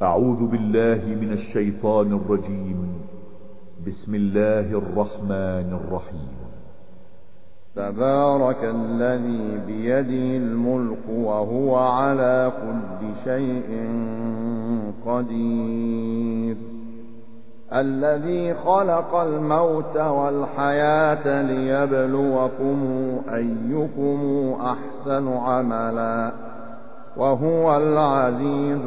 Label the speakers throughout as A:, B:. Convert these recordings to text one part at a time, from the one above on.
A: أعوذ بالله من الشيطان الرجيم. بسم الله الرحمن الرحيم.
B: تبارك الذي بيده الملك وهو على كل شيء قدير، الذي خلق الموت والحياة ليبلوكم أيكم أحسن عملا وهو العزيز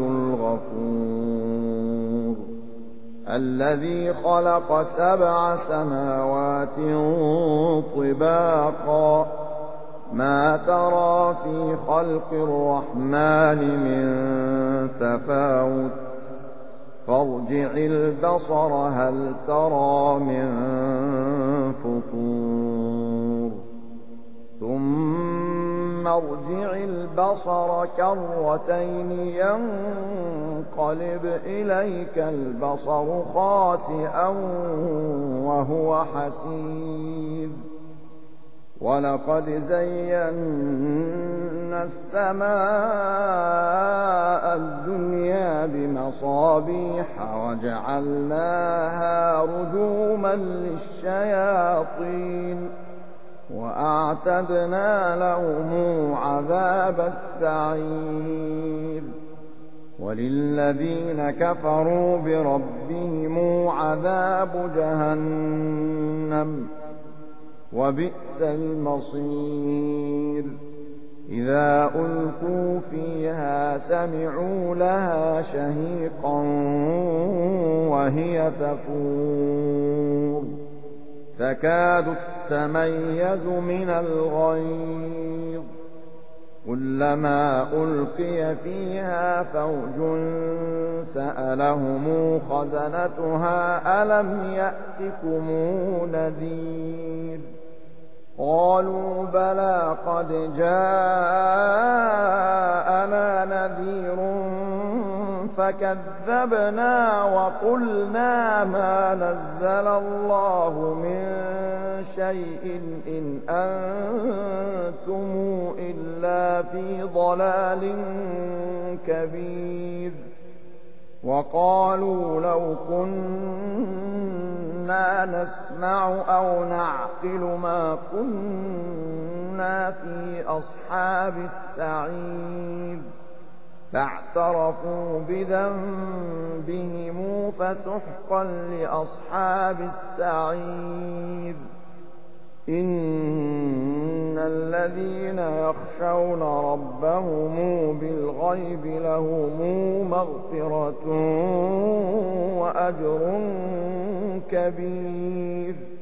B: الغفور، الذي خلق 7 سماوات طباقا ما ترى في خلق الرحمن من تفاوت فارجع البصر هل ترى من فطور ثم ارجع البصر كرتين ينقلب إليك البصر خاسئا وهو حسير، ولقد زينا السماء الدنيا بمصابيح وجعلناها رجوما للشياطين وأعتدنا لهم عذاب السعير، وللذين كفروا بربهم عذاب جهنم وبئس المصير، إذا ألقوا فيها سمعوا لها شهيقا وهي تفور تكاد تميز من الغيظ، كلما ألقي فيها فوج سألهم خزنتها ألم يأتكم نذير، قالوا بلى قد جاءنا نذير فكذبنا وقلنا ما نزل الله من شيء إن أنتم إلا في ضلال كبير، وقالوا لو كنا نسمع أو نعقل ما كنا في أصحاب السعير، فاعترفوا بذنبهم فسحقا لأصحاب السعير، إن الذين يخشون ربهم بالغيب لهم مغفرة وأجر كبير.